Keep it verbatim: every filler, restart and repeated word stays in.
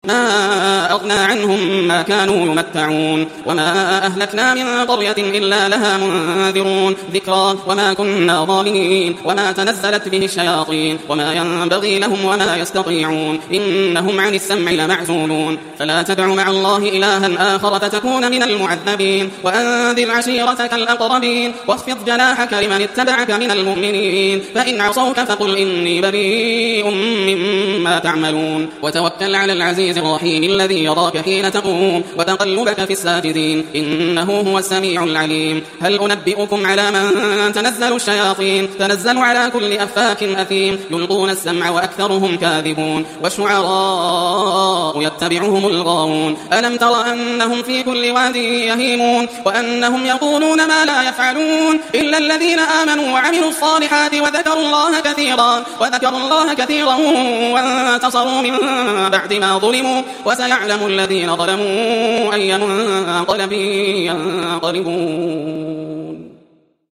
ما أغنى عنهم ما كانوا يمتعون وما أهلكنا من قرية إلا لها منذرون ذكرى وما كنا ظالمين وما تنزلت به الشياطين وما ينبغي لهم وما يستطيعون إنهم عن السمع لمعزولون فلا تدع مع الله إلها آخر فتكون من المعذبين وأنذر عشيرتك الأقربين واخفض جناحك لمن اتبعك من المؤمنين فإن عصوك فقل إني بريء مما تعملون وتوكل على العزيز الرحيم الذي يراك حين تقوم وتقلبك في الساجدين إنه هو السميع العليم هل أنبئكم على من تنزل الشياطين تنزل على كل أفاك أثيم يلقون السمع وأكثرهم كاذبون والشعراء يتبعهم الغاوون ألم تر أنهم في كل واد يهيمون وأنهم يقولون ما لا يفعلون إلا الذين آمنوا وعملوا الصالحات وذكروا الله كثيرا وذكروا الله كثيرا وانتصروا من بعد ما ظلموا وسيعلم الذين ظلموا أي منقلب ينقلبون.